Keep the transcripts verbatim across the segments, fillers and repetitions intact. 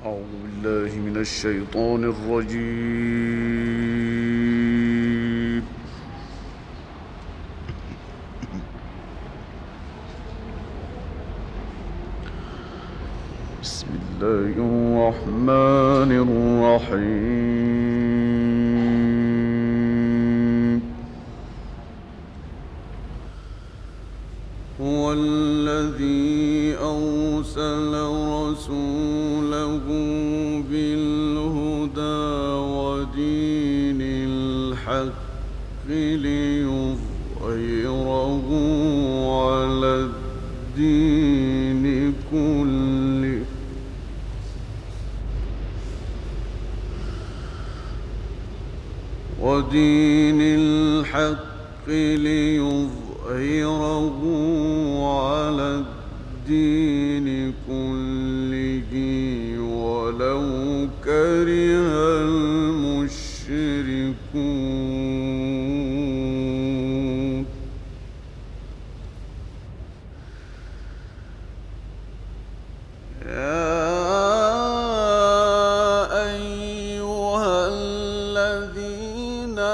أعوذ بالله من الشيطان الرجيم. بسم الله الرحمن الرحيم. هو الذي أرسل رسوله بالهدى ودين الحق ليظهره على الدين كله ودين الحق ليظهره على الدين كله ولو كره المشركون. يا أيها الذين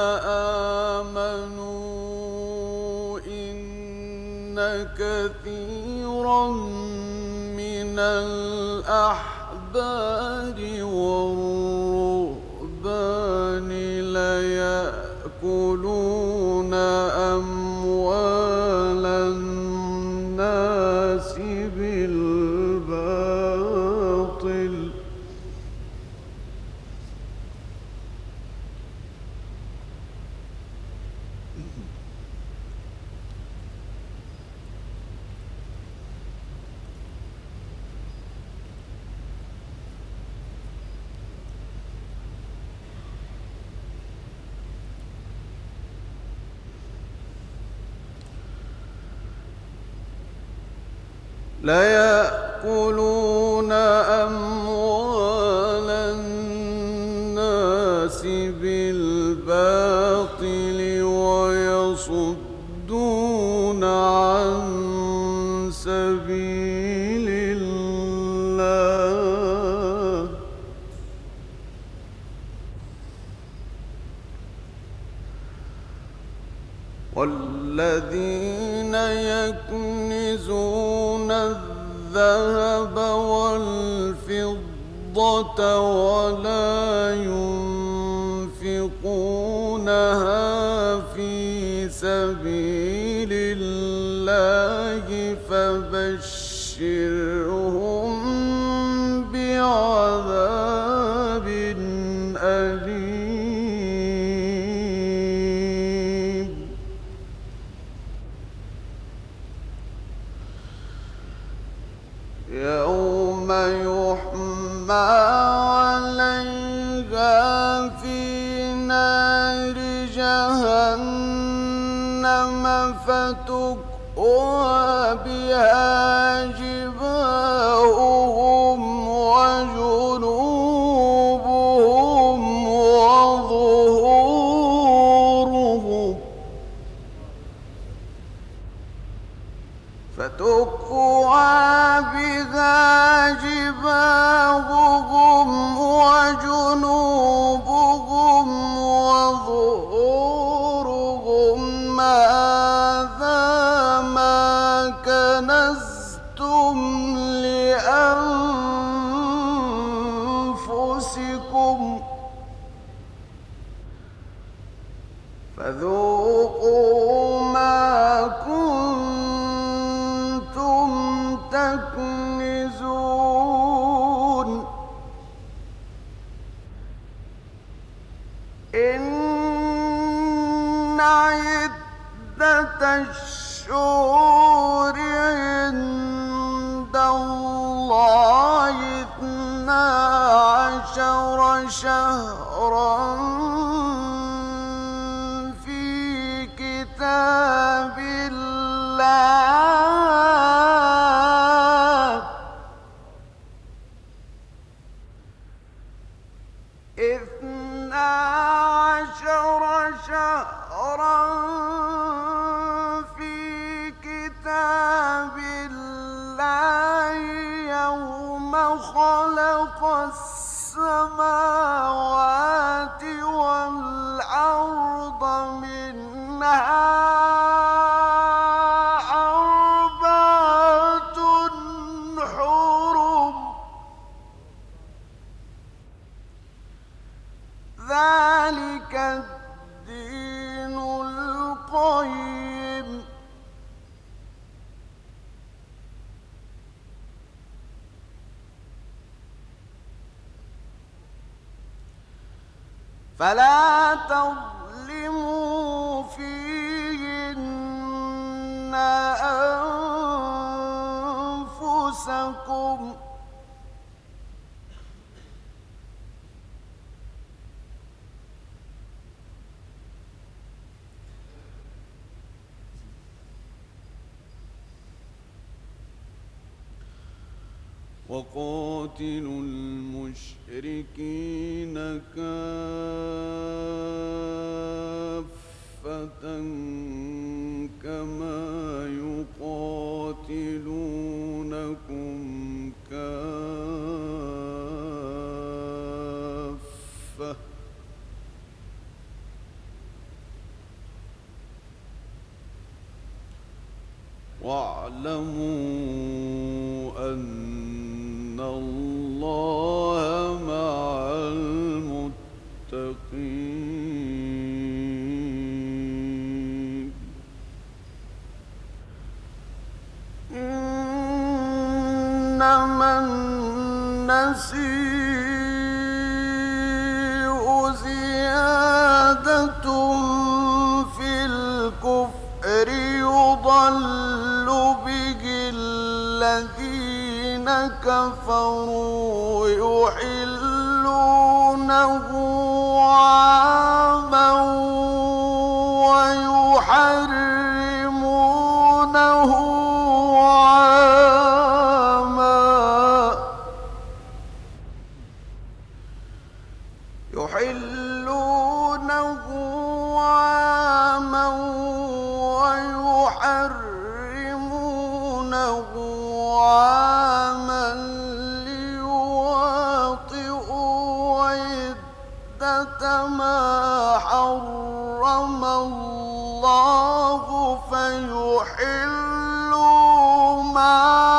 آمنوا إن كثيرا من الأحبار والرهبان ليأكلون أموال الناس بالباطل ليأكلون أموال الناس بالباطل ويصدون عن سبيل الله والذين يكنزون الذهب والفضة ولا ينفقونها في سبيل الله فبشرهم بعذاب أليم. يوم يحمى عليها في نار جهنم فتكوى بها جباههم وجنوبهم وظهورهم فتكوى بها جباههم وجنوبهم وظهورهم هذا ما كنزتم لأنفسكم فذوقوا ما كنتم تكنزون. إن عدة الشهور عند الله اثنا عشر شهرا في كتاب الله اثنا عشر شهرا في كتاب الله يوم خلق السماوات والأرض منها أربعة حرم ذلك الدين القيم فلا تظلموا فيهن أنفسكم وقاتلوا المشركين كافة كما يقاتلونكم كافة واعلموا أن إن الله مع المتقين إنما النسيء زيادة في الكفر يضل به الذين كفروا يحلونه عاما ويحرمونه عاما يحلونه عاما ويحرمونه عاما ليواطئوا عدة ما حرم الله فيحلوا ما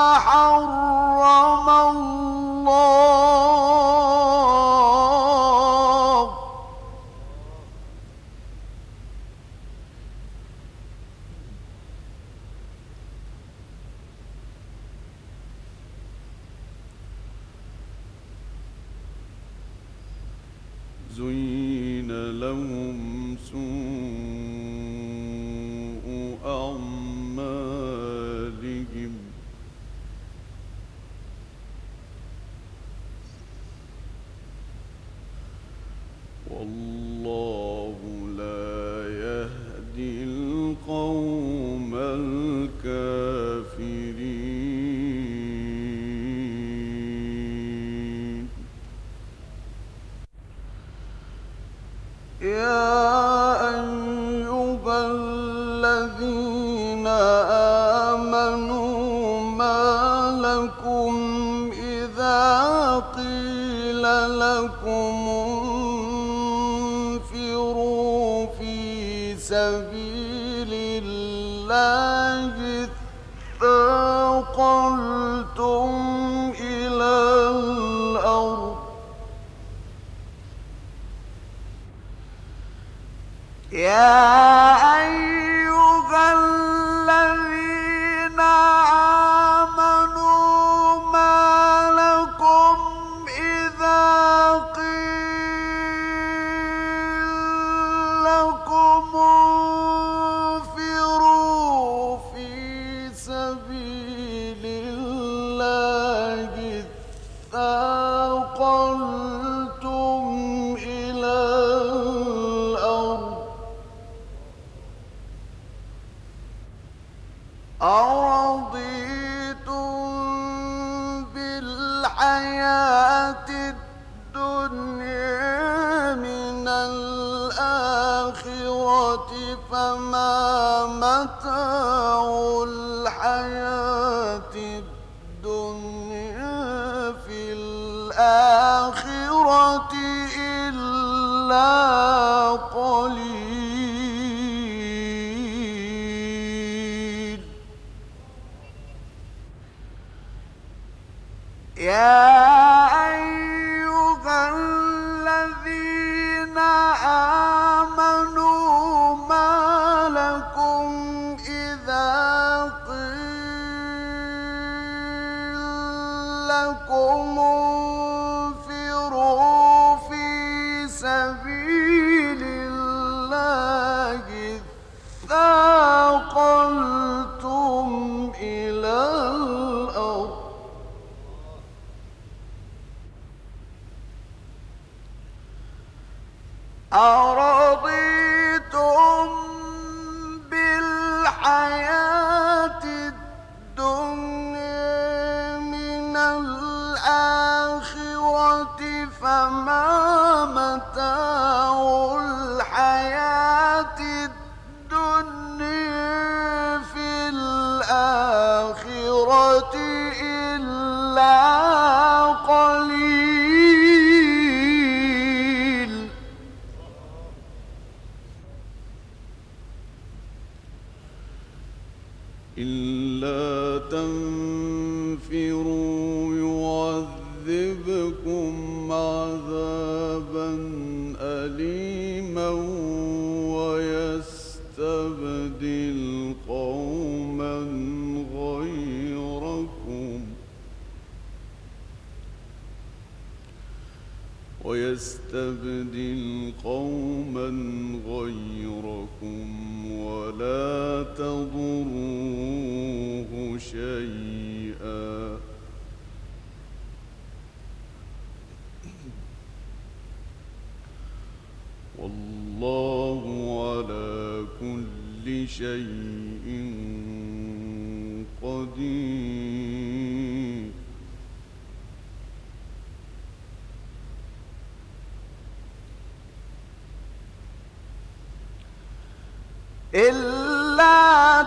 حرم الله زين لهم سوء أعمالهم والله لا يهدي القوم الكافرين يا أيها الذين آمنوا ما لكم إذا قيل لكم انفروا في سبيل الله اثاقلتم إلى الأرض يا أيها الذين آمنوا ما لكم إذا قيل لكم انفروا في سبيل الله اثاقلتم إلى الأرض أرضيتم بالحياة الدنيا من الآخرة فما متاع الحياة الدنيا في الآخرة إلا قليل. يا أيها الذين آمنوا ما لكم إذا قيل لكم انفروا في سبيل الله اثاقلتم إلى الأرض أرضيتم بالحياة الدنيا من الآخرة فما متاع الحياة الدنيا في الآخرة إلا قليل. إلا تنفروا يعذبكم عذابا أليما ويستبدل قوما غيركم ويستبدل قوما غيركم ولا تضروه شيئا والله على كل شيء قدير. إلا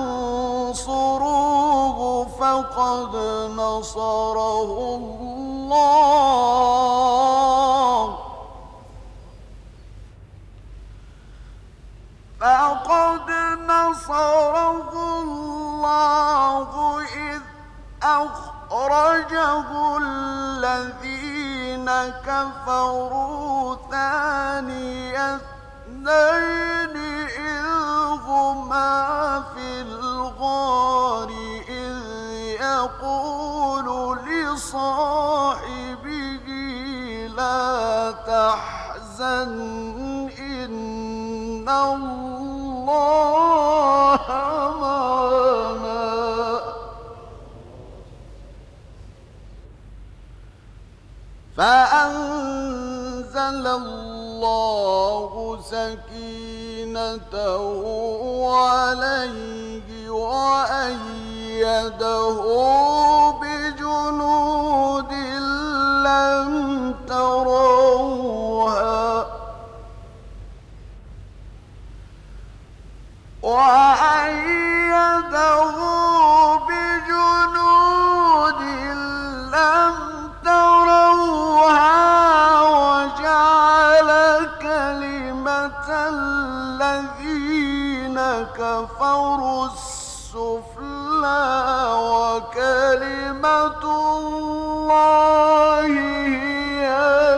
تنصروه فقد نصره الله فقد نصره الله إذ أخرجه الذين كفروا ثاني اثنين إذ هما في الغار إذ يقول لصاحبه لا تحزن إن الله معنا فأنزل الله سكينته عليه وأيده بجنود لم تروها وأيده بجنود لم تروها وجعل كلمة الذين كفروا السفلى وكلمة الله هي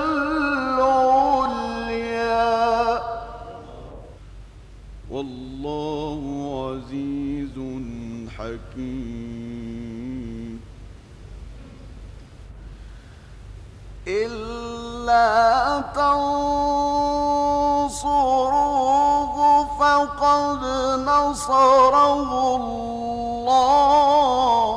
العليا والله عزيز حكيم. إلا تنصروه فقد نصره الله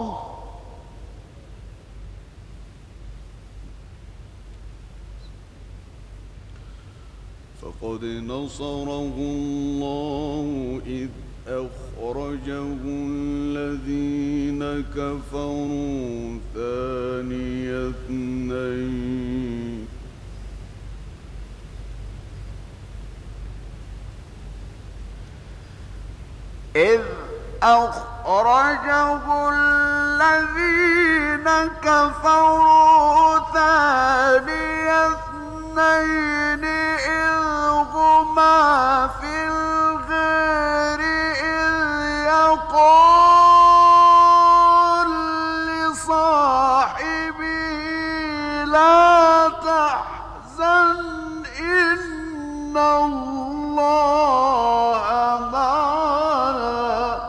فقد نصره الله إذ أخرجه الذين كفروا ثاني اثنين إذ أخرجه الذين كفروا ثاني اثنين إذ هما في الغار إذ يقول لصاحبه لا تحزن إن الله معنا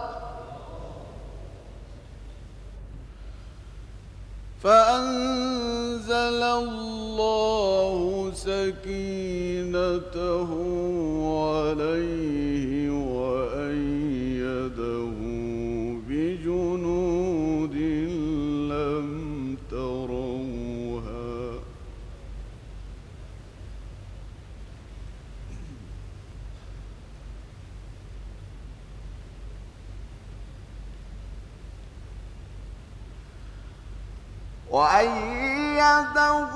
فأنزل الله سكينته عليه وأيده بجنود لم تروها وأيده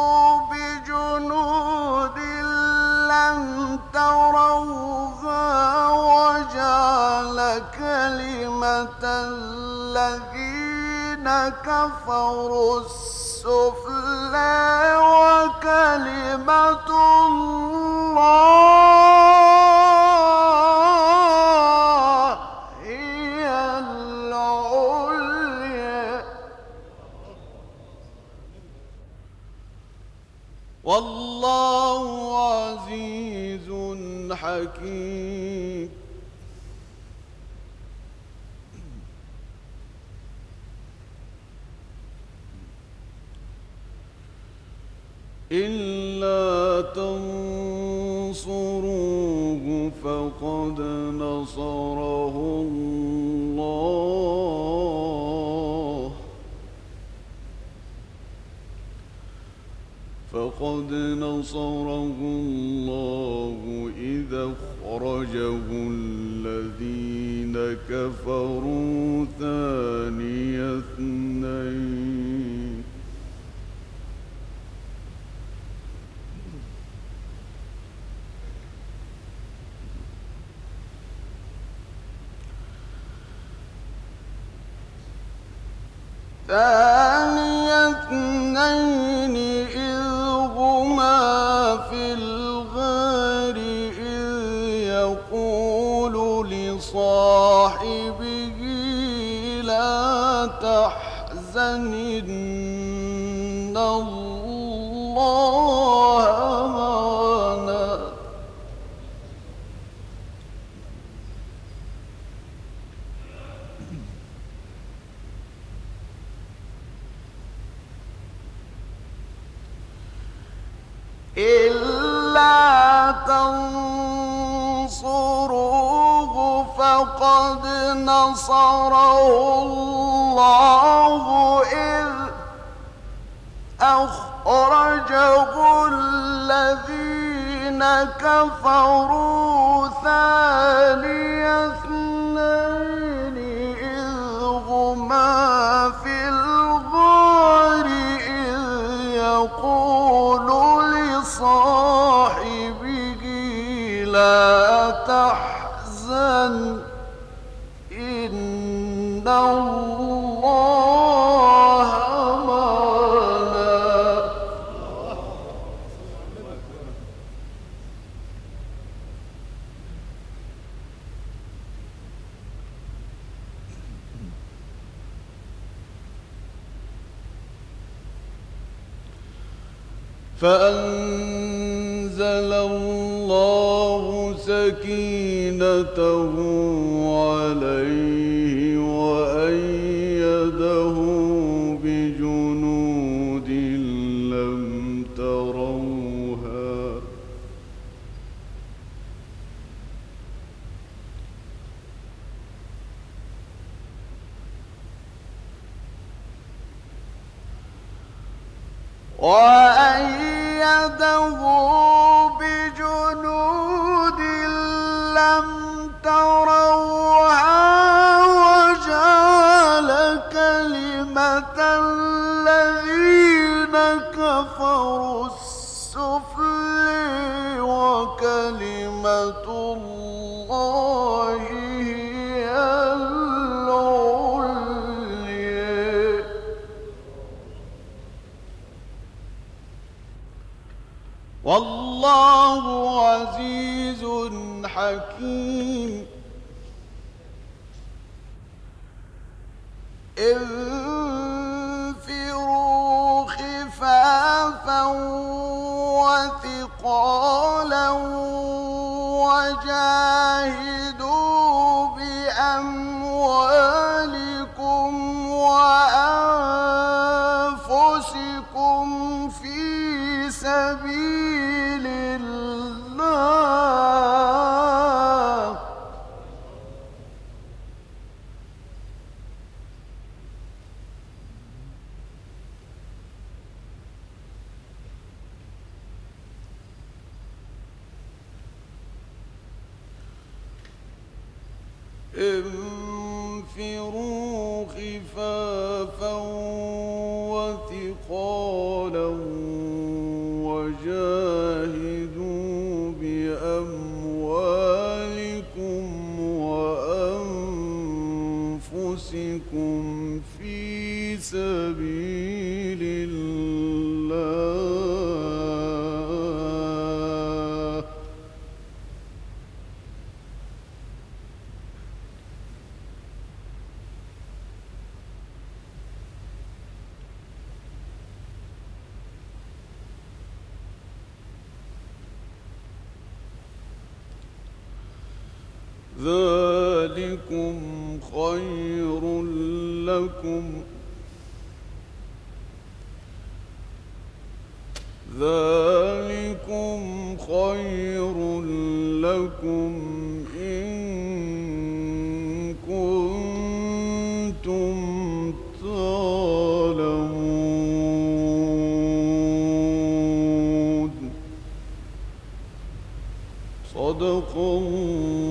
بجنود لم تروها وجعل كلمة الذين كفروا السفلى وكلمة الله هي العليا والله عزيز حكيم إلا تنصروه فقد نصره الله فقد نصره الله إذا أخرجه الذين كفروا ثاني اثنين ثاني اثنين إذ هما في الغار إذ يقول لصاحبه لا تحزن إن الله معنا إلا تنصروه فقد نصره الله إذ أخرجه الذين كفروا ثاني اثنين إذ هما في الغار إذ يقول لصاحبه لا تحزن إن الله معنا فأنزل الله سكينته عليه وأيده بجنود لم تروها وأيده بجنود لم تروها وجعل كلمة الذين كفروا السفلى وكلمة الله هي العليا والله عزيز حكيم. انفروا خفافا وثقالا وجاهدوا بأموالكم وأنفسكم في سبيل الله. انفروا خفافا وثقالا وجاهدوا بأموالكم وأنفسكم في سبيل الله. ذلكم خير لكم ذلكم خير لكم إن كنتم تعلمون. صدق الله